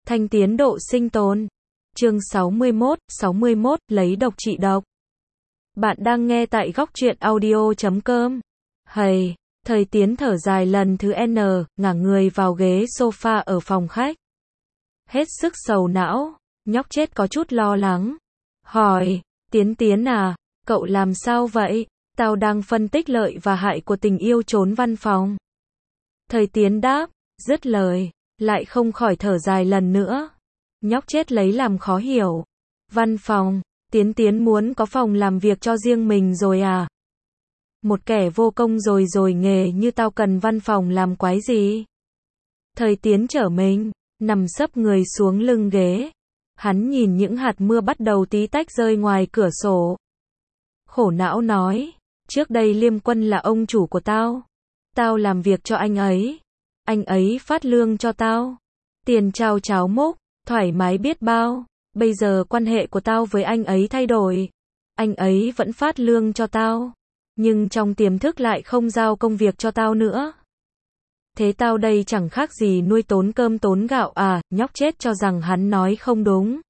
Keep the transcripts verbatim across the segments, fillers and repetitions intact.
Thanh tiến độ sinh tồn. Chương sáu mươi mốt, sáu mươi mốt, lấy độc trị độc. Bạn đang nghe tại góc truyện audio chấm com. Hầy, thời tiến thở dài lần thứ N, ngả người vào ghế sofa ở phòng khách. Hết sức sầu não, nhóc chết có chút lo lắng. Hỏi, Tiến Tiến à, cậu làm sao vậy? Tao đang phân tích lợi và hại của tình yêu trốn văn phòng. Thời Tiến đáp, dứt lời, lại không khỏi thở dài lần nữa. Nhóc chết lấy làm khó hiểu. Văn phòng, Tiến Tiến muốn có phòng làm việc cho riêng mình rồi à? Một kẻ vô công rồi rồi nghề như tao cần văn phòng làm quái gì? Thời Tiến trở mình, nằm sấp người xuống lưng ghế. Hắn nhìn những hạt mưa bắt đầu tí tách rơi ngoài cửa sổ. Khổ não nói, trước đây Liêm Quân là ông chủ của tao. Tao làm việc cho anh ấy. Anh ấy phát lương cho tao. Tiền trao cháo múc, thoải mái biết bao. Bây giờ quan hệ của tao với anh ấy thay đổi. Anh ấy vẫn phát lương cho tao. Nhưng trong tiềm thức lại không giao công việc cho tao nữa. Thế tao đây chẳng khác gì nuôi tốn cơm tốn gạo à, nhóc chết cho rằng hắn nói không đúng.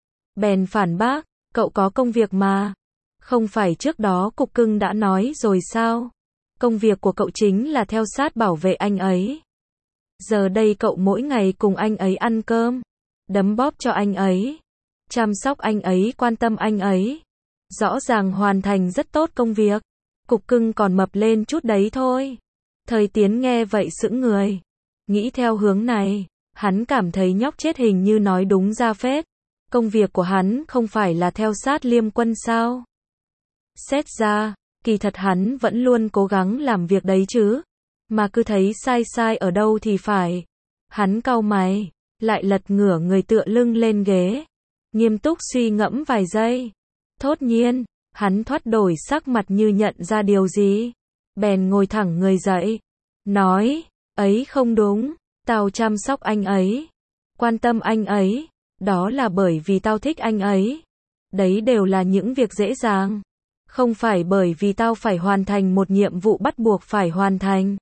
Bèn phản bác, cậu có công việc mà. Không phải trước đó cục cưng đã nói rồi sao? Công việc của cậu chính là theo sát bảo vệ anh ấy. Giờ đây cậu mỗi ngày cùng anh ấy ăn cơm, đấm bóp cho anh ấy, chăm sóc anh ấy, quan tâm anh ấy. Rõ ràng hoàn thành rất tốt công việc. Cục cưng còn mập lên chút đấy thôi. Thời Tiến nghe vậy sững người. Nghĩ theo hướng này, hắn cảm thấy nhóc chết hình như nói đúng ra phết. Công việc của hắn không phải là theo sát Liêm Quân sao? Xét ra, kỳ thật hắn vẫn luôn cố gắng làm việc đấy chứ. Mà cứ thấy sai sai ở đâu thì phải. Hắn cau mày, lại lật ngửa người tựa lưng lên ghế. Nghiêm túc suy ngẫm vài giây. Thốt nhiên, hắn thoát đổi sắc mặt như nhận ra điều gì. Bèn ngồi thẳng người dậy. Nói, ấy không đúng. Tao chăm sóc anh ấy. Quan tâm anh ấy. Đó là bởi vì tao thích anh ấy. Đấy đều là những việc dễ dàng. Không phải bởi vì tao phải hoàn thành một nhiệm vụ bắt buộc phải hoàn thành.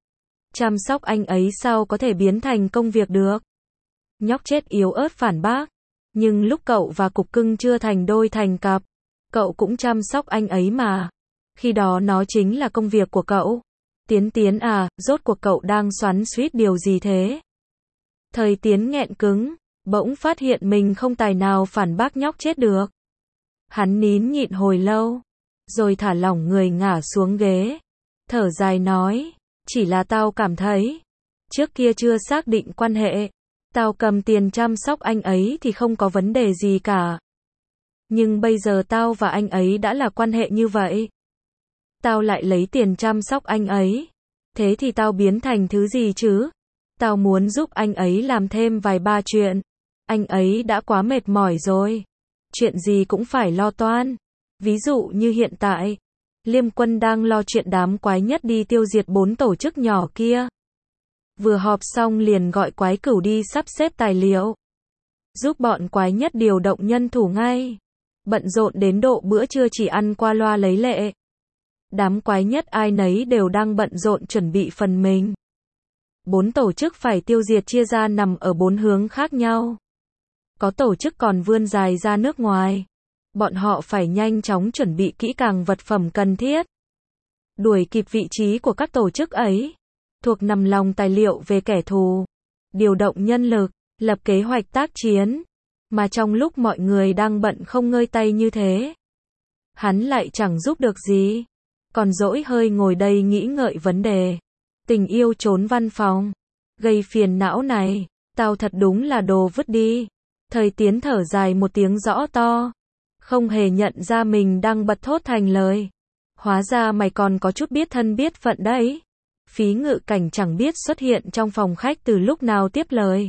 Chăm sóc anh ấy sao có thể biến thành công việc được? Nhóc chết yếu ớt phản bác. Nhưng lúc cậu và cục cưng chưa thành đôi thành cặp, cậu cũng chăm sóc anh ấy mà. Khi đó nó chính là công việc của cậu. Tiến Tiến à, rốt cuộc cậu đang xoắn xuýt điều gì thế? Thời Tiến nghẹn cứng, bỗng phát hiện mình không tài nào phản bác nhóc chết được. Hắn nín nhịn hồi lâu, rồi thả lỏng người ngả xuống ghế. Thở dài nói, chỉ là tao cảm thấy, trước kia chưa xác định quan hệ, tao cầm tiền chăm sóc anh ấy thì không có vấn đề gì cả. Nhưng bây giờ tao và anh ấy đã là quan hệ như vậy. Tao lại lấy tiền chăm sóc anh ấy. Thế thì tao biến thành thứ gì chứ? Tao muốn giúp anh ấy làm thêm vài ba chuyện. Anh ấy đã quá mệt mỏi rồi. Chuyện gì cũng phải lo toan. Ví dụ như hiện tại, Liêm Quân đang lo chuyện đám quái nhất đi tiêu diệt bốn tổ chức nhỏ kia. Vừa họp xong liền gọi quái cửu đi sắp xếp tài liệu. Giúp bọn quái nhất điều động nhân thủ ngay. Bận rộn đến độ bữa trưa chỉ ăn qua loa lấy lệ. Đám quái nhất ai nấy đều đang bận rộn chuẩn bị phần mình. Bốn tổ chức phải tiêu diệt chia ra nằm ở bốn hướng khác nhau. Có tổ chức còn vươn dài ra nước ngoài. Bọn họ phải nhanh chóng chuẩn bị kỹ càng vật phẩm cần thiết. Đuổi kịp vị trí của các tổ chức ấy. Thuộc nằm lòng tài liệu về kẻ thù. Điều động nhân lực, lập kế hoạch tác chiến. Mà trong lúc mọi người đang bận không ngơi tay như thế, hắn lại chẳng giúp được gì. Còn dỗi hơi ngồi đây nghĩ ngợi vấn đề. Tình yêu trốn văn phòng. Gây phiền não này. Tao thật đúng là đồ vứt đi. Thời Tiến thở dài một tiếng rõ to. Không hề nhận ra mình đang bật thốt thành lời. Hóa ra mày còn có chút biết thân biết phận đấy. Phí Ngự Cảnh chẳng biết xuất hiện trong phòng khách từ lúc nào tiếp lời.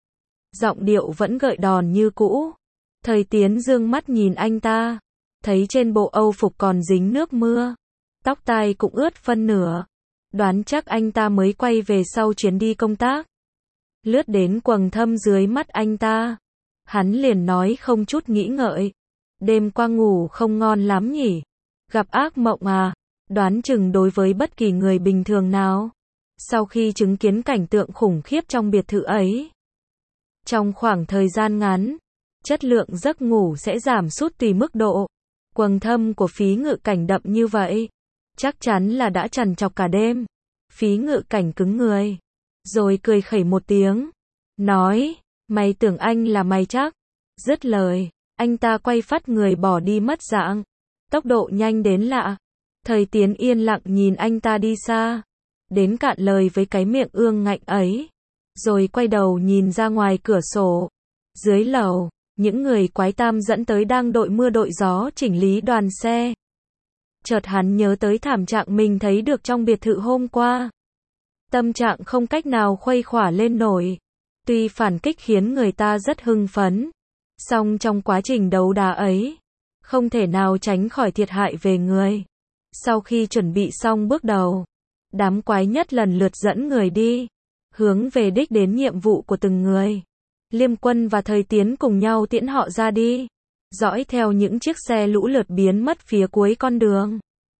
Giọng điệu vẫn gợi đòn như cũ. Thời Tiến dương mắt nhìn anh ta. Thấy trên bộ âu phục còn dính nước mưa. Tóc tai cũng ướt phân nửa. Đoán chắc anh ta mới quay về sau chuyến đi công tác. Lướt đến quầng thâm dưới mắt anh ta. Hắn liền nói không chút nghĩ ngợi. Đêm qua ngủ không ngon lắm nhỉ? Gặp ác mộng à? Đoán chừng đối với bất kỳ người bình thường nào. Sau khi chứng kiến cảnh tượng khủng khiếp trong biệt thự ấy, Trong khoảng thời gian ngắn, chất lượng giấc ngủ sẽ giảm sút tùy mức độ. Quầng thâm của Phí Ngự Cảnh đậm như vậy, chắc chắn là đã trằn trọc cả đêm. Phí Ngự Cảnh cứng người, rồi cười khẩy một tiếng, nói, mày tưởng anh là mày chắc. Dứt lời, anh ta quay phắt người bỏ đi mất dạng. Tốc độ nhanh đến lạ. Thời Tiến yên lặng nhìn anh ta đi xa, đến cạn lời với cái miệng ương ngạnh ấy, rồi quay đầu nhìn ra ngoài cửa sổ. Dưới lầu, những người quái tam dẫn tới đang đội mưa đội gió chỉnh lý đoàn xe. Chợt hắn nhớ tới thảm trạng mình thấy được trong biệt thự hôm qua. Tâm trạng không cách nào khuây khỏa lên nổi. Tuy phản kích khiến người ta rất hưng phấn, song trong quá trình đấu đá ấy, không thể nào tránh khỏi thiệt hại về người. Sau khi chuẩn bị xong bước đầu, đám quái nhất lần lượt dẫn người đi, hướng về đích đến nhiệm vụ của từng người. Liêm Quân và Thời Tiến cùng nhau tiễn họ ra đi, dõi theo những chiếc xe lũ lượt biến mất phía cuối con đường.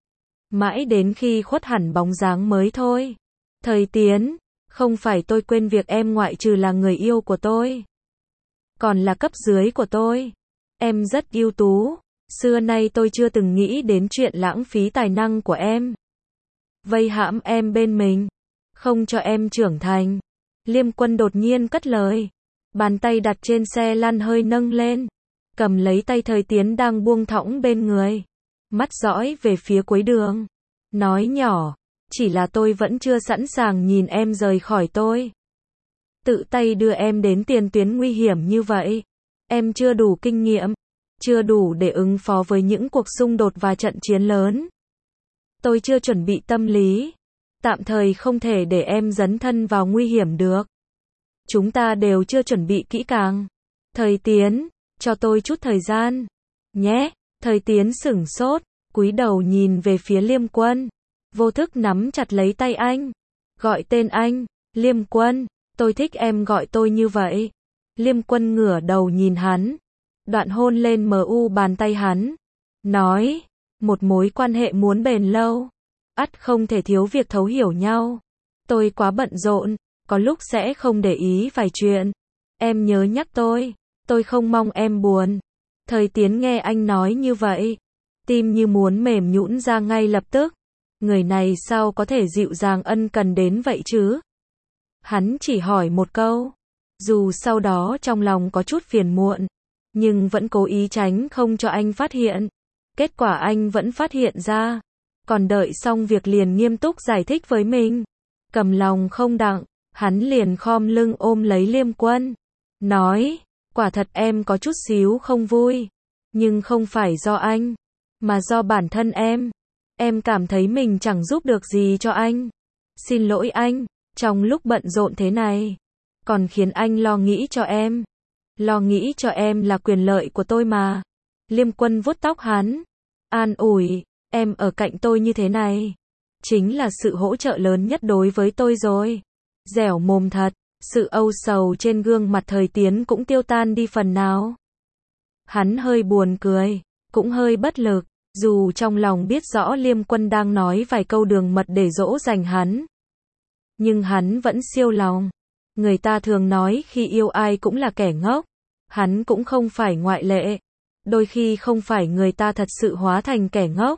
Mãi đến khi khuất hẳn bóng dáng mới thôi. Thời Tiến, không phải tôi quên việc em ngoại trừ là người yêu của tôi, còn là cấp dưới của tôi. Em rất ưu tú, xưa nay tôi chưa từng nghĩ đến chuyện lãng phí tài năng của em. Vây hãm em bên mình, không cho em trưởng thành. Liêm Quân đột nhiên cất lời, bàn tay đặt trên xe lăn hơi nâng lên, cầm lấy tay Thời Tiến đang buông thõng bên người, mắt dõi về phía cuối đường, nói nhỏ, chỉ là tôi vẫn chưa sẵn sàng nhìn em rời khỏi tôi. Tự tay đưa em đến tiền tuyến nguy hiểm như vậy. Em chưa đủ kinh nghiệm, chưa đủ để ứng phó với những cuộc xung đột và trận chiến lớn. Tôi chưa chuẩn bị tâm lý, tạm thời không thể để em dấn thân vào nguy hiểm được. Chúng ta đều chưa chuẩn bị kỹ càng. Thời Tiến, cho tôi chút thời gian, nhé. Thời Tiến sửng sốt, cúi đầu nhìn về phía Liêm Quân, vô thức nắm chặt lấy tay anh, gọi tên anh, Liêm Quân, tôi thích em gọi tôi như vậy. Liêm Quân ngửa đầu nhìn hắn, đoạn hôn lên mờ u bàn tay hắn, nói, một mối quan hệ muốn bền lâu, ắt không thể thiếu việc thấu hiểu nhau. Tôi quá bận rộn, có lúc sẽ không để ý vài chuyện. Em nhớ nhắc tôi, tôi không mong em buồn. Thời Tiến nghe anh nói như vậy, tim như muốn mềm nhũn ra ngay lập tức. Người này sao có thể dịu dàng ân cần đến vậy chứ? Hắn chỉ hỏi một câu, dù sau đó trong lòng có chút phiền muộn, nhưng vẫn cố ý tránh không cho anh phát hiện. Kết quả anh vẫn phát hiện ra, còn đợi xong việc liền nghiêm túc giải thích với mình. Cầm lòng không đặng, hắn liền khom lưng ôm lấy Liêm Quân, nói, quả thật em có chút xíu không vui, nhưng không phải do anh, mà do bản thân em. Em cảm thấy mình chẳng giúp được gì cho anh. Xin lỗi anh, trong lúc bận rộn thế này, còn khiến anh lo nghĩ cho em. Lo nghĩ cho em là quyền lợi của tôi mà. Liêm Quân vuốt tóc hắn, an ủi, em ở cạnh tôi như thế này, chính là sự hỗ trợ lớn nhất đối với tôi rồi. Dẻo mồm thật, sự âu sầu trên gương mặt Thời Tiến cũng tiêu tan đi phần nào. Hắn hơi buồn cười, cũng hơi bất lực, dù trong lòng biết rõ Liêm Quân đang nói vài câu đường mật để dỗ dành hắn. Nhưng hắn vẫn siêu lòng. Người ta thường nói khi yêu ai cũng là kẻ ngốc. Hắn cũng không phải ngoại lệ. Đôi khi không phải người ta thật sự hóa thành kẻ ngốc,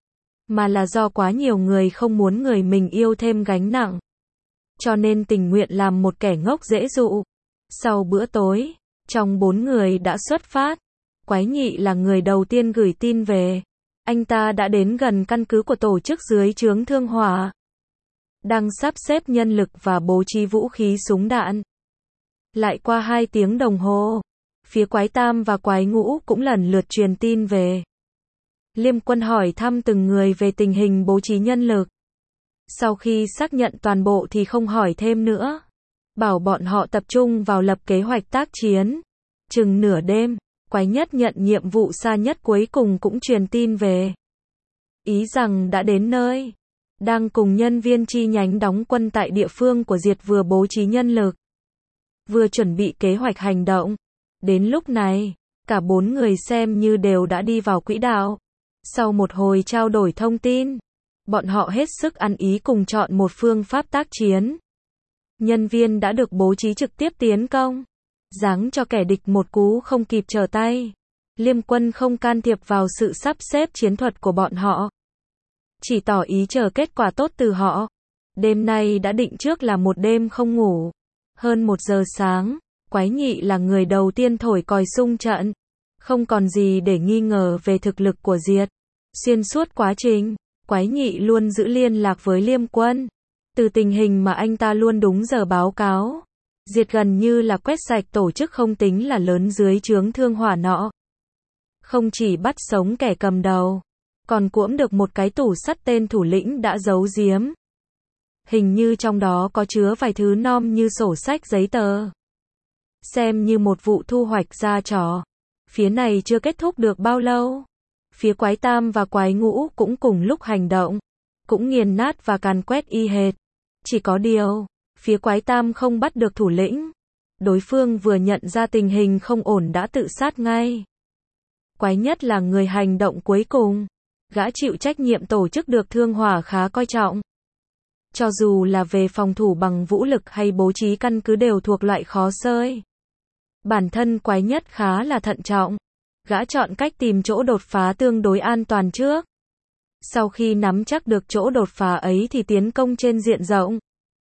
mà là do quá nhiều người không muốn người mình yêu thêm gánh nặng, cho nên tình nguyện làm một kẻ ngốc dễ dụ. Sau bữa tối, trong bốn người đã xuất phát, Quái Nhị là người đầu tiên gửi tin về. Anh ta đã đến gần căn cứ của tổ chức dưới trướng Thương Hỏa, đang sắp xếp nhân lực và bố trí vũ khí súng đạn. Lại qua hai tiếng đồng hồ, phía Quái Tam và Quái Ngũ cũng lần lượt truyền tin về. Liêm Quân hỏi thăm từng người về tình hình bố trí nhân lực. Sau khi xác nhận toàn bộ thì không hỏi thêm nữa, bảo bọn họ tập trung vào lập kế hoạch tác chiến. Chừng nửa đêm, Quái Nhất nhận nhiệm vụ xa nhất cuối cùng cũng truyền tin về. Ý rằng đã đến nơi, đang cùng nhân viên chi nhánh đóng quân tại địa phương của Diệt vừa bố trí nhân lực, vừa chuẩn bị kế hoạch hành động. Đến lúc này, cả bốn người xem như đều đã đi vào quỹ đạo. Sau một hồi trao đổi thông tin, bọn họ hết sức ăn ý cùng chọn một phương pháp tác chiến. Nhân viên đã được bố trí trực tiếp tiến công. giáng cho kẻ địch một cú không kịp trở tay. Liêm Quân không can thiệp vào sự sắp xếp chiến thuật của bọn họ, chỉ tỏ ý chờ kết quả tốt từ họ. Đêm nay đã định trước là một đêm không ngủ. Hơn một giờ sáng, Quái Nhị là người đầu tiên thổi còi xung trận. Không còn gì để nghi ngờ về thực lực của Diệt. Xuyên suốt quá trình, Quái Nhị luôn giữ liên lạc với Liêm Quân. Từ tình hình mà anh ta luôn đúng giờ báo cáo, Diệt gần như là quét sạch tổ chức không tính là lớn dưới trướng Thương Hỏa nọ. Không chỉ bắt sống kẻ cầm đầu, còn cuỗm được một cái tủ sắt tên thủ lĩnh đã giấu giếm. Hình như trong đó có chứa vài thứ nom như sổ sách giấy tờ. Xem như một vụ thu hoạch ra trò. Phía này chưa kết thúc được bao lâu. Phía Quái Tam và Quái Ngũ cũng cùng lúc hành động. Cũng nghiền nát và càn quét y hệt. Chỉ có điều, phía Quái Tam không bắt được thủ lĩnh. Đối phương vừa nhận ra tình hình không ổn đã tự sát ngay. Quái Nhất là người hành động cuối cùng. Gã chịu trách nhiệm tổ chức được Thương Hỏa khá coi trọng. Cho dù là về phòng thủ bằng vũ lực hay bố trí căn cứ đều thuộc loại khó xơi. Bản thân Quái Nhất khá là thận trọng. Gã chọn cách tìm chỗ đột phá tương đối an toàn trước. Sau khi nắm chắc được chỗ đột phá ấy thì tiến công trên diện rộng.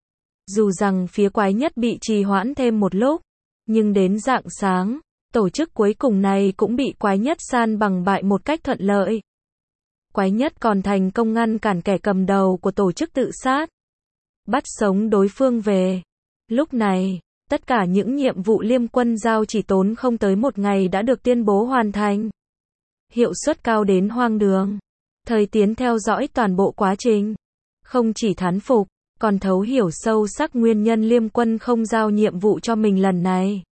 Dù rằng phía Quái Nhất bị trì hoãn thêm một lúc, nhưng đến rạng sáng, tổ chức cuối cùng này cũng bị Quái Nhất san bằng bại một cách thuận lợi. Quái Nhất còn thành công ngăn cản kẻ cầm đầu của tổ chức tự sát, bắt sống đối phương về. Lúc này, tất cả những nhiệm vụ Liêm Quân giao chỉ tốn không tới một ngày đã được tuyên bố hoàn thành. Hiệu suất cao đến hoang đường. Thời Tiến theo dõi toàn bộ quá trình. Không chỉ thán phục, còn thấu hiểu sâu sắc nguyên nhân Liêm Quân không giao nhiệm vụ cho mình lần này.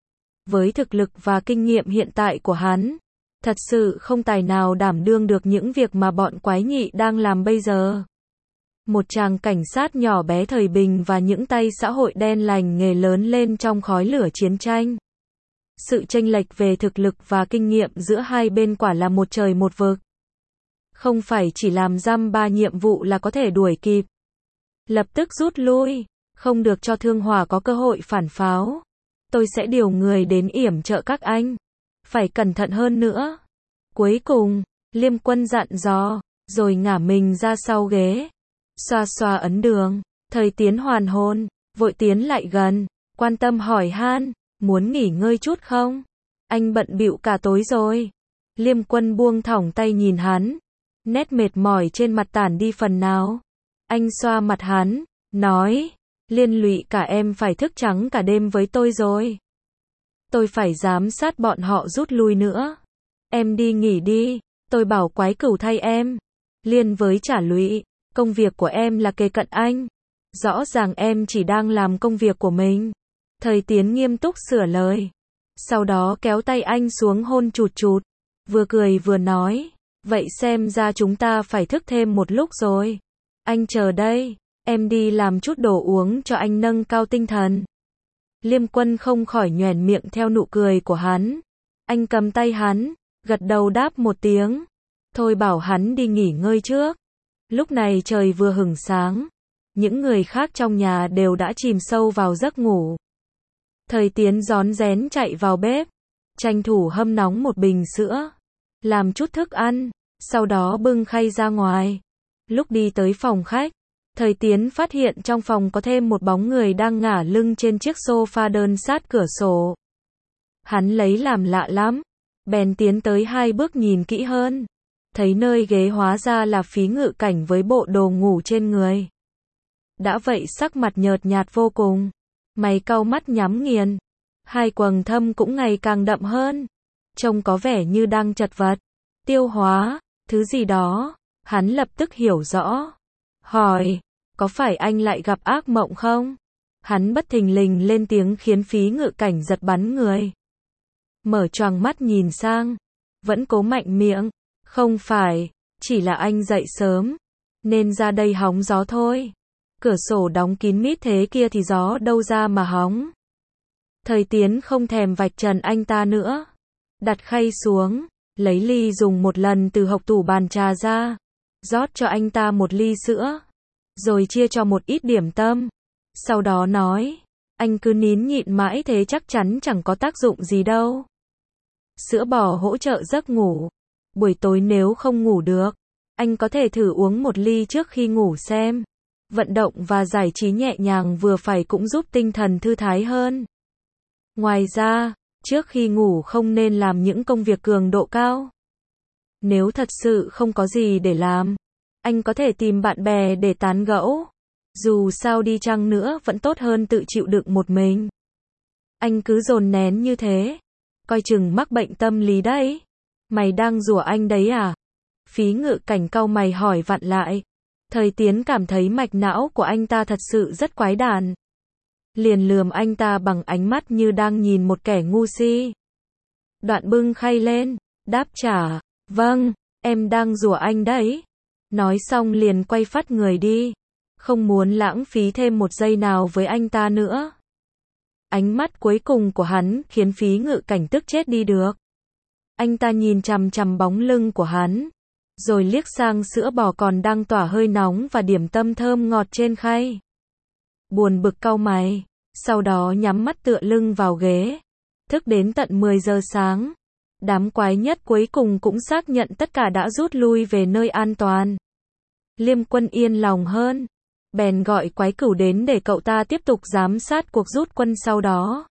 Với thực lực và kinh nghiệm hiện tại của hắn, thật sự không tài nào đảm đương được những việc mà bọn Quái Nhị đang làm bây giờ. Một chàng cảnh sát nhỏ bé thời bình và những tay xã hội đen lành nghề lớn lên trong khói lửa chiến tranh. Sự chênh lệch về thực lực và kinh nghiệm giữa hai bên quả là một trời một vực. Không phải chỉ làm dăm ba nhiệm vụ là có thể đuổi kịp. Lập tức rút lui, không được cho Thương Hỏa có cơ hội phản pháo. Tôi sẽ điều người đến yểm trợ các anh. Phải cẩn thận hơn nữa. Cuối cùng, Liêm Quân dặn dò, rồi ngả mình ra sau ghế. Xoa xoa ấn đường, Thời Tiến hoàn hồn, vội tiến lại gần, quan tâm hỏi han, muốn nghỉ ngơi chút không? Anh bận bịu cả tối rồi. Liêm Quân buông thõng tay nhìn hắn, nét mệt mỏi trên mặt tản đi phần nào. Anh xoa mặt hắn, nói, liên lụy cả em phải thức trắng cả đêm với tôi rồi. Tôi phải giám sát bọn họ rút lui nữa. Em đi nghỉ đi, tôi bảo Quái Cửu thay em. Liên với trả lụy, công việc của em là kề cận anh. Rõ ràng em chỉ đang làm công việc của mình. Thời Tiến nghiêm túc sửa lời. Sau đó kéo tay anh xuống hôn chụt chụt. Vừa cười vừa nói, vậy xem ra chúng ta phải thức thêm một lúc rồi. Anh chờ đây, em đi làm chút đồ uống cho anh nâng cao tinh thần. Liêm Quân không khỏi nhoẻn miệng theo nụ cười của hắn. Anh cầm tay hắn, gật đầu đáp một tiếng. Thôi bảo hắn đi nghỉ ngơi trước. Lúc này trời vừa hửng sáng. Những người khác trong nhà đều đã chìm sâu vào giấc ngủ. Thời Tiến rón rén chạy vào bếp, tranh thủ hâm nóng một bình sữa, làm chút thức ăn, sau đó bưng khay ra ngoài. Lúc đi tới phòng khách, Thời Tiến phát hiện trong phòng có thêm một bóng người đang ngả lưng trên chiếc sofa đơn sát cửa sổ. Hắn lấy làm lạ lắm, bèn tiến tới hai bước nhìn kỹ hơn. Thấy nơi ghế hóa ra là Phí Ngự Cảnh với bộ đồ ngủ trên người. Đã vậy sắc mặt nhợt nhạt vô cùng, mày cau mắt nhắm nghiền. Hai quầng thâm cũng ngày càng đậm hơn. Trông có vẻ như đang chật vật, tiêu hóa, thứ gì đó. Hắn lập tức hiểu rõ. Hỏi, có phải anh lại gặp ác mộng không? Hắn bất thình lình lên tiếng khiến Phí Ngự Cảnh giật bắn người. Mở choàng mắt nhìn sang, vẫn cố mạnh miệng. Không phải, chỉ là anh dậy sớm, nên ra đây hóng gió thôi. Cửa sổ đóng kín mít thế kia thì gió đâu ra mà hóng. Thời Tiến không thèm vạch trần anh ta nữa. Đặt khay xuống, lấy ly dùng một lần từ hộc tủ bàn trà ra. Rót cho anh ta một ly sữa. Rồi chia cho một ít điểm tâm. Sau đó nói, Anh cứ nín nhịn mãi thế chắc chắn chẳng có tác dụng gì đâu. Sữa bò hỗ trợ giấc ngủ. Buổi tối nếu không ngủ được, anh có thể thử uống một ly trước khi ngủ xem. Vận động và giải trí nhẹ nhàng vừa phải cũng giúp tinh thần thư thái hơn. Ngoài ra, trước khi ngủ không nên làm những công việc cường độ cao. Nếu thật sự không có gì để làm, anh có thể tìm bạn bè để tán gẫu. Dù sao đi chăng nữa vẫn tốt hơn tự chịu đựng một mình. Anh cứ dồn nén như thế, coi chừng mắc bệnh tâm lý đấy. Mày đang rủa anh đấy à? Phí Ngự Cảnh cau mày hỏi vặn lại. Thời Tiến cảm thấy mạch não của anh ta thật sự rất quái đản. Liền lườm anh ta bằng ánh mắt như đang nhìn một kẻ ngu si. Đoạn bưng khay lên, đáp trả, vâng, em đang rủa anh đấy. Nói xong liền quay phắt người đi. Không muốn lãng phí thêm một giây nào với anh ta nữa. Ánh mắt cuối cùng của hắn khiến Phí Ngự Cảnh tức chết đi được. Anh ta nhìn chằm chằm bóng lưng của hắn, rồi liếc sang sữa bò còn đang tỏa hơi nóng và điểm tâm thơm ngọt trên khay. Buồn bực cau mày, sau đó nhắm mắt tựa lưng vào ghế. Thức đến tận mười giờ sáng. Đám quái nhất cuối cùng cũng xác nhận tất cả đã rút lui về nơi an toàn. Liêm Quân yên lòng hơn, bèn gọi Quái Cửu đến để cậu ta tiếp tục giám sát cuộc rút quân sau đó.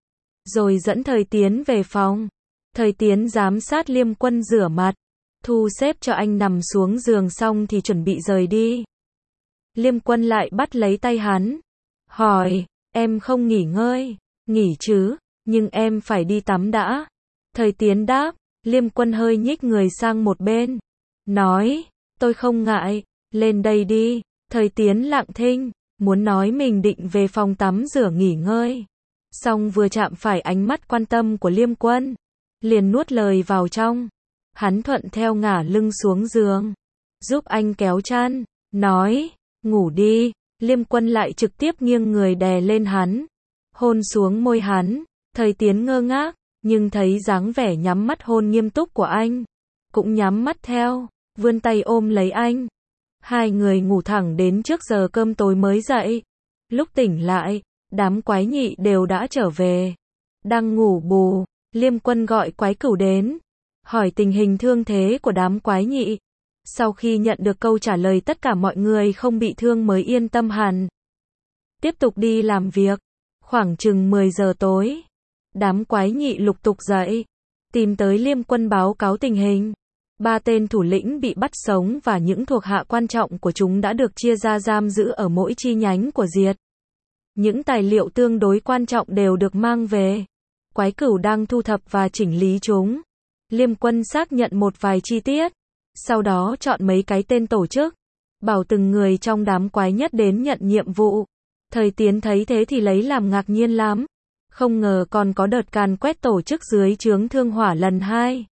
Rồi dẫn Thời Tiến về phòng. Thời Tiến giám sát Liêm Quân rửa mặt, thu xếp cho anh nằm xuống giường xong thì chuẩn bị rời đi. Liêm Quân lại bắt lấy tay hắn, hỏi, em không nghỉ ngơi? Nghỉ chứ, nhưng em phải đi tắm đã. Thời Tiến đáp. Liêm Quân hơi nhích người sang một bên, nói, tôi không ngại, lên đây đi. Thời Tiến lặng thinh, muốn nói mình định về phòng tắm rửa nghỉ ngơi. Xong vừa chạm phải ánh mắt quan tâm của Liêm Quân, liền nuốt lời vào trong. Hắn thuận theo ngả lưng xuống giường, giúp anh kéo chăn, nói, ngủ đi. Liêm Quân lại trực tiếp nghiêng người đè lên hắn, hôn xuống môi hắn. Thời Tiến ngơ ngác, nhưng thấy dáng vẻ nhắm mắt hôn nghiêm túc của anh, cũng nhắm mắt theo, vươn tay ôm lấy anh. Hai người ngủ thẳng đến trước giờ cơm tối mới dậy. Lúc tỉnh lại, đám quái nhị đều đã trở về. Đang ngủ bù, Liêm Quân gọi Quái Cửu đến, hỏi tình hình thương thế của đám quái nhị. Sau khi nhận được câu trả lời tất cả mọi người không bị thương mới yên tâm hẳn. Tiếp tục đi làm việc. Khoảng chừng mười giờ tối, đám quái nhị lục tục dậy, tìm tới Liêm Quân báo cáo tình hình. Ba tên thủ lĩnh bị bắt sống và những thuộc hạ quan trọng của chúng đã được chia ra giam giữ ở mỗi chi nhánh của Diệt. Những tài liệu tương đối quan trọng đều được mang về. Quái Cửu đang thu thập và chỉnh lý chúng. Liêm Quân xác nhận một vài chi tiết, sau đó chọn mấy cái tên tổ chức, bảo từng người trong đám quái nhất đến nhận nhiệm vụ. Thời Tiến thấy thế thì lấy làm ngạc nhiên lắm. Không ngờ còn có đợt càn quét tổ chức dưới trướng Thương Hỏa lần hai.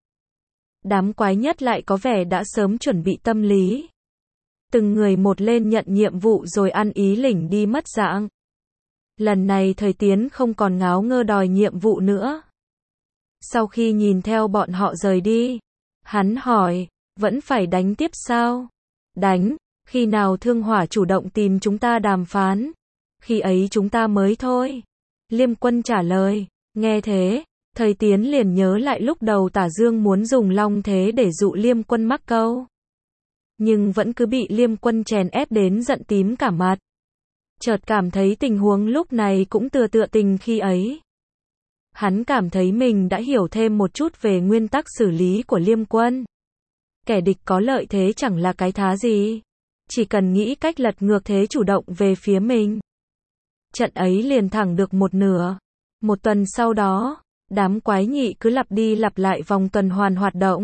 Đám quái nhất lại có vẻ đã sớm chuẩn bị tâm lý. Từng người một lên nhận nhiệm vụ rồi ăn ý lỉnh đi mất dạng. Lần này Thời Tiến không còn ngáo ngơ đòi nhiệm vụ nữa. Sau khi nhìn theo bọn họ rời đi, hắn hỏi, vẫn phải đánh tiếp sao? Đánh, khi nào Thương Hỏa chủ động tìm chúng ta đàm phán, khi ấy chúng ta mới thôi. Liêm Quân trả lời. Nghe thế, Thời Tiến liền nhớ lại lúc đầu Tả Dương muốn dùng Long Thế để dụ Liêm Quân mắc câu, nhưng vẫn cứ bị Liêm Quân chèn ép đến giận tím cả mặt. Chợt cảm thấy tình huống lúc này cũng tựa tựa tình khi ấy. Hắn cảm thấy mình đã hiểu thêm một chút về nguyên tắc xử lý của Liêm Quân. Kẻ địch có lợi thế chẳng là cái thá gì, chỉ cần nghĩ cách lật ngược thế chủ động về phía mình. Trận ấy liền thẳng được một nửa. Một tuần sau đó, đám quái nhị cứ lặp đi lặp lại vòng tuần hoàn hoạt động.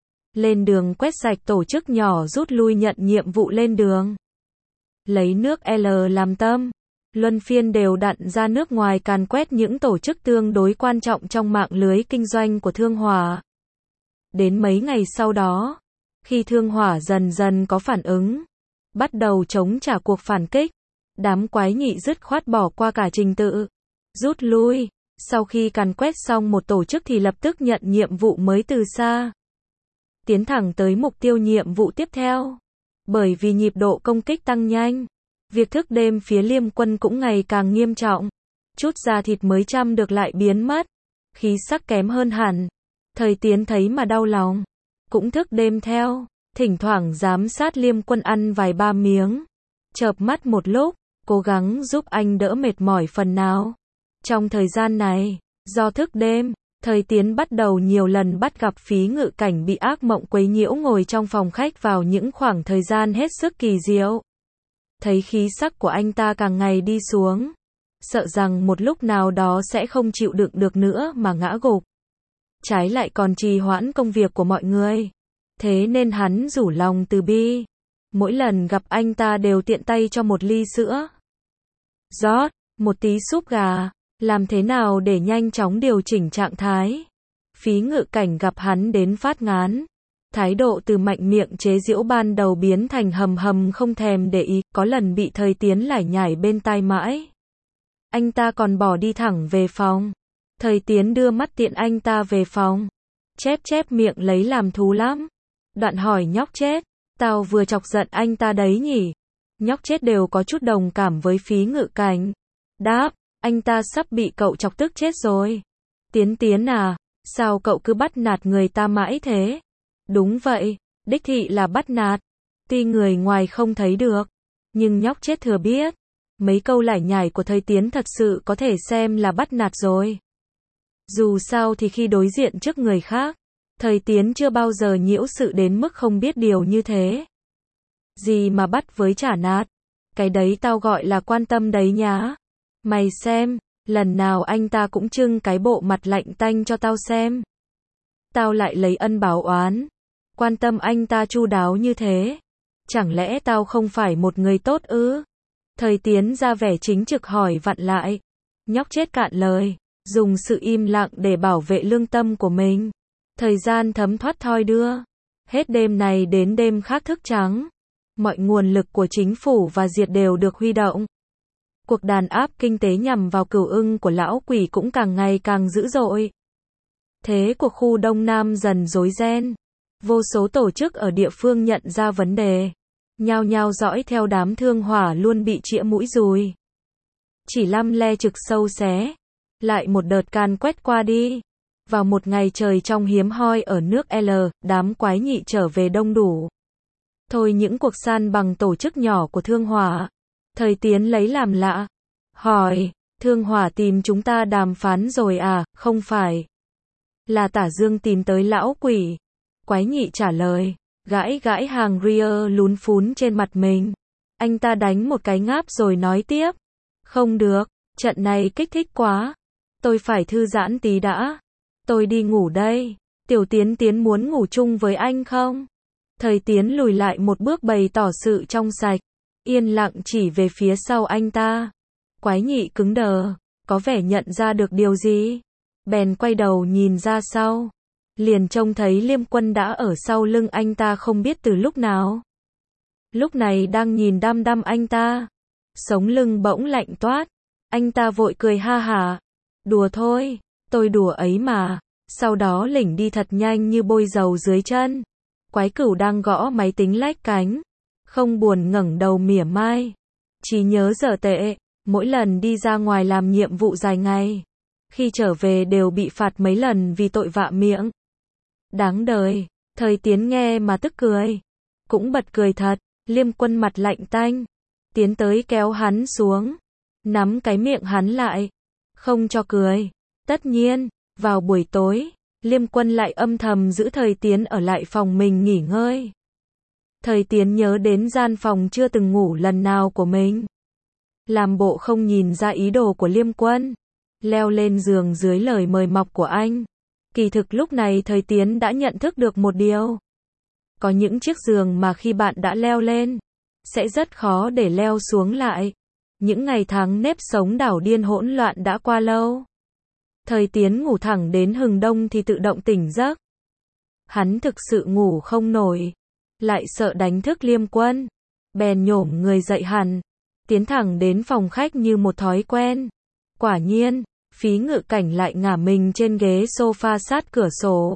Lên đường quét sạch tổ chức nhỏ, rút lui nhận nhiệm vụ lên đường. Lấy nước L làm tâm, luân phiên đều đặn ra nước ngoài càn quét những tổ chức tương đối quan trọng trong mạng lưới kinh doanh của Thương Hỏa. Đến mấy ngày sau đó, khi Thương Hỏa dần dần có phản ứng, bắt đầu chống trả cuộc phản kích, đám quái nhị dứt khoát bỏ qua cả trình tự, rút lui. Sau khi càn quét xong một tổ chức thì lập tức nhận nhiệm vụ mới từ xa, tiến thẳng tới mục tiêu nhiệm vụ tiếp theo. Bởi vì nhịp độ công kích tăng nhanh, việc thức đêm phía Liêm Quân cũng ngày càng nghiêm trọng. chút da thịt mới chăm được lại biến mất, khí sắc kém hơn hẳn. Thời Tiến thấy mà đau lòng, cũng thức đêm theo, thỉnh thoảng giám sát Liêm Quân ăn vài ba miếng, chợp mắt một lúc, cố gắng giúp anh đỡ mệt mỏi phần nào. Trong thời gian này, do thức đêm, Thời Tiến bắt đầu nhiều lần bắt gặp Phí Ngự Cảnh bị ác mộng quấy nhiễu ngồi trong phòng khách vào những khoảng thời gian hết sức kỳ diệu. Thấy khí sắc của anh ta càng ngày đi xuống, sợ rằng một lúc nào đó sẽ không chịu đựng được nữa mà ngã gục. Trái lại còn trì hoãn công việc của mọi người. Thế nên hắn rủ lòng từ bi. Mỗi lần gặp anh ta đều tiện tay cho một ly sữa. Rót, một tí súp gà. Làm thế nào để nhanh chóng điều chỉnh trạng thái. Phí Ngự Cảnh gặp hắn đến phát ngán. Thái độ từ mạnh miệng chế giễu ban đầu biến thành hầm hầm không thèm để ý, có lần bị Thời Tiến lải nhải bên tai mãi. Anh ta còn bỏ đi thẳng về phòng. Thời Tiến đưa mắt tiện anh ta về phòng. Chép chép miệng lấy làm thú lắm. Đoạn hỏi nhóc chết, tao vừa chọc giận anh ta đấy nhỉ? Nhóc chết đều có chút đồng cảm với Phí Ngự Cảnh. Đáp, anh ta sắp bị cậu chọc tức chết rồi. Tiến Tiến à, sao cậu cứ bắt nạt người ta mãi thế? Đúng vậy, đích thị là bắt nạt. Tuy người ngoài không thấy được, nhưng nhóc chết thừa biết. Mấy câu lải nhải của Thời Tiến thật sự có thể xem là bắt nạt rồi. Dù sao thì khi đối diện trước người khác, Thời Tiến chưa bao giờ nhiễu sự đến mức không biết điều như thế. Gì mà bắt với trả nạt? Cái đấy tao gọi là quan tâm đấy nhá. Mày xem, lần nào anh ta cũng trưng cái bộ mặt lạnh tanh cho tao xem. Tao lại lấy ân báo oán. Quan tâm anh ta chu đáo như thế. Chẳng lẽ tao không phải một người tốt ư? Thời Tiến ra vẻ chính trực hỏi vặn lại. Nhóc chết cạn lời, dùng sự im lặng để bảo vệ lương tâm của mình. Thời gian thấm thoát thoi đưa. Hết đêm này đến đêm khác thức trắng. Mọi nguồn lực của chính phủ và diệt đều được huy động. Cuộc đàn áp kinh tế nhằm vào Cửu Ưng của lão quỷ cũng càng ngày càng dữ dội. Thế cuộc khu Đông Nam dần rối ren. Vô số tổ chức ở địa phương nhận ra vấn đề. Nhao nhao dõi theo đám thương hỏa luôn bị chĩa mũi dùi. Chỉ lăm le trực sâu xé. Lại một đợt can quét qua đi. Vào một ngày trời trong hiếm hoi ở nước L, đám quái nhị trở về đông đủ. Thôi những cuộc san bằng tổ chức nhỏ của thương hỏa. Thời Tiến lấy làm lạ. Hỏi, thương hỏa tìm chúng ta đàm phán rồi à? Không phải. Là Tả Dương tìm tới lão quỷ. Quái nhị trả lời, gãi gãi hàng ria lún phún trên mặt mình. Anh ta đánh một cái ngáp rồi nói tiếp. Không được, trận này kích thích quá. Tôi phải thư giãn tí đã. Tôi đi ngủ đây. Tiểu Tiến Tiến muốn ngủ chung với anh không? Thời Tiến lùi lại một bước bày tỏ sự trong sạch. Yên lặng chỉ về phía sau anh ta. Quái nhị cứng đờ, có vẻ nhận ra được điều gì. Bèn quay đầu nhìn ra sau. Liền trông thấy Liêm Quân đã ở sau lưng anh ta không biết từ lúc nào. Lúc này đang nhìn đăm đăm anh ta. Sống lưng bỗng lạnh toát. Anh ta vội cười ha hả. Đùa thôi, tôi đùa ấy mà. Sau đó lỉnh đi thật nhanh như bôi dầu dưới chân. Quái Cửu đang gõ máy tính lách cánh. Không buồn ngẩng đầu mỉa mai. Chỉ nhớ dở tệ, mỗi lần đi ra ngoài làm nhiệm vụ dài ngày. Khi trở về đều bị phạt mấy lần vì tội vạ miệng. Đáng đời, Thời Tiến nghe mà tức cười. Cũng bật cười thật, Liêm Quân mặt lạnh tanh. Tiến tới kéo hắn xuống. Nắm cái miệng hắn lại. Không cho cười. Tất nhiên, vào buổi tối, Liêm Quân lại âm thầm giữ Thời Tiến ở lại phòng mình nghỉ ngơi. Thời Tiến nhớ đến gian phòng chưa từng ngủ lần nào của mình. Làm bộ không nhìn ra ý đồ của Liêm Quân. Leo lên giường dưới lời mời mọc của anh. Kỳ thực lúc này Thời Tiến đã nhận thức được một điều. Có những chiếc giường mà khi bạn đã leo lên, sẽ rất khó để leo xuống lại. Những ngày tháng nếp sống đảo điên hỗn loạn đã qua lâu. Thời Tiến ngủ thẳng đến hừng đông thì tự động tỉnh giấc. Hắn thực sự ngủ không nổi. Lại sợ đánh thức Liêm Quân. Bèn nhổm người dậy hẳn. Tiến thẳng đến phòng khách như một thói quen. Quả nhiên, Phí Ngự Cảnh lại ngả mình trên ghế sofa sát cửa sổ.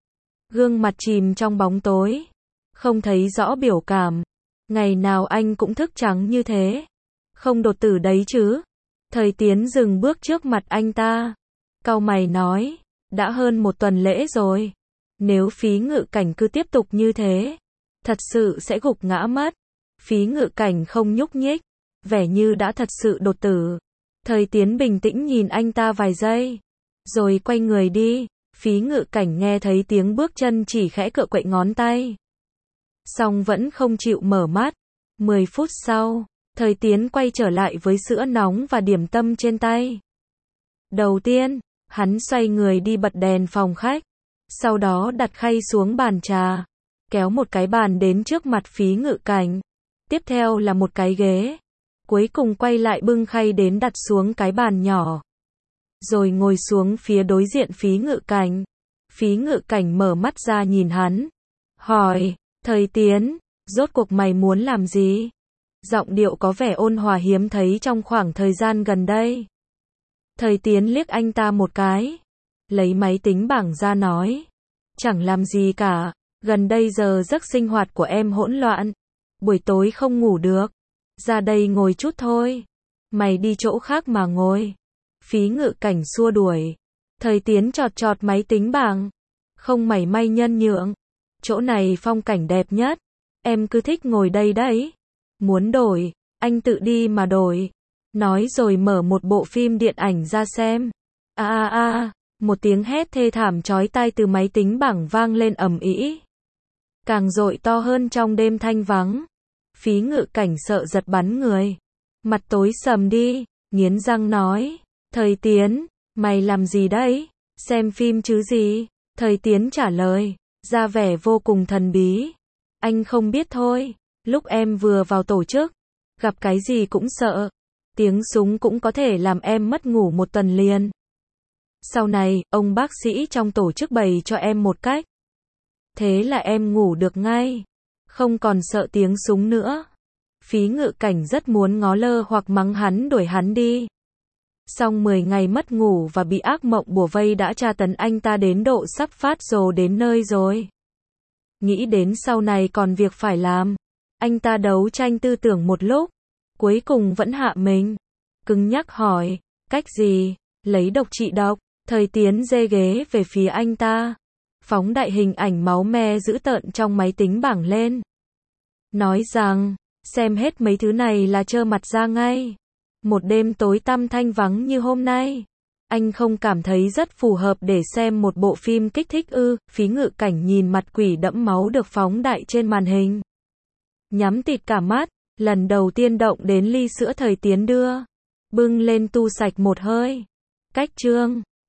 Gương mặt chìm trong bóng tối. Không thấy rõ biểu cảm. Ngày nào anh cũng thức trắng như thế. Không đột tử đấy chứ. Thời Tiến dừng bước trước mặt anh ta. Cau mày nói, đã hơn một tuần lễ rồi. Nếu Phí Ngự Cảnh cứ tiếp tục như thế, thật sự sẽ gục ngã mất. Phí Ngự Cảnh không nhúc nhích, vẻ như đã thật sự đột tử. Thời Tiến bình tĩnh nhìn anh ta vài giây, rồi quay người đi. Phí Ngự Cảnh nghe thấy tiếng bước chân chỉ khẽ cựa quậy ngón tay, song vẫn không chịu mở mắt. Mười phút sau, Thời Tiến quay trở lại với sữa nóng và điểm tâm trên tay. Đầu tiên, hắn xoay người đi bật đèn phòng khách, sau đó đặt khay xuống bàn trà, kéo một cái bàn đến trước mặt Phí Ngự Cảnh. Tiếp theo là một cái ghế. Cuối cùng quay lại bưng khay đến đặt xuống cái bàn nhỏ, rồi ngồi xuống phía đối diện Phí Ngự Cảnh. Phí Ngự Cảnh mở mắt ra nhìn hắn, hỏi, Thời Tiến, rốt cuộc mày muốn làm gì? Giọng điệu có vẻ ôn hòa hiếm thấy trong khoảng thời gian gần đây. Thời Tiến liếc anh ta một cái, lấy máy tính bảng ra nói, chẳng làm gì cả, gần đây giờ giấc sinh hoạt của em hỗn loạn, buổi tối không ngủ được, ra đây ngồi chút thôi. Mày đi chỗ khác mà ngồi. Phí Ngự Cảnh xua đuổi. Thời Tiến chọt chọt máy tính bảng, không mảy may nhân nhượng. Chỗ này phong cảnh đẹp nhất, em cứ thích ngồi đây đấy. Muốn đổi, anh tự đi mà đổi. Nói rồi mở một bộ phim điện ảnh ra xem. A a a, một tiếng hét thê thảm chói tai từ máy tính bảng vang lên ầm ĩ, càng dội to hơn trong đêm thanh vắng. Phí Ngự Cảnh sợ giật bắn người, mặt tối sầm đi, nghiến răng nói, Thời Tiến, mày làm gì đấy? Xem phim chứ gì? Thời Tiến trả lời, ra vẻ vô cùng thần bí, anh không biết thôi, lúc em vừa vào tổ chức, gặp cái gì cũng sợ, tiếng súng cũng có thể làm em mất ngủ một tuần liền. Sau này, ông bác sĩ trong tổ chức bày cho em một cách, thế là em ngủ được ngay, không còn sợ tiếng súng nữa. Phí Ngự Cảnh rất muốn ngó lơ hoặc mắng hắn đuổi hắn đi. Song mười ngày mất ngủ và bị ác mộng bủa vây đã tra tấn anh ta đến độ sắp phát rồ đến nơi rồi. Nghĩ đến sau này còn việc phải làm, anh ta đấu tranh tư tưởng một lúc, cuối cùng vẫn hạ mình. Cứng nhắc hỏi, cách gì? Lấy độc trị độc. Thời Tiến dê ghế về phía anh ta, phóng đại hình ảnh máu me dữ tợn trong máy tính bảng lên, nói rằng, xem hết mấy thứ này là trơ mặt ra ngay. Một đêm tối tăm thanh vắng như hôm nay, anh không cảm thấy rất phù hợp để xem một bộ phim kích thích ư? Phí Ngự Cảnh nhìn mặt quỷ đẫm máu được phóng đại trên màn hình, nhắm tịt cả mắt, lần đầu tiên động đến ly sữa Thời Tiến đưa, bưng lên tu sạch một hơi. Cách chương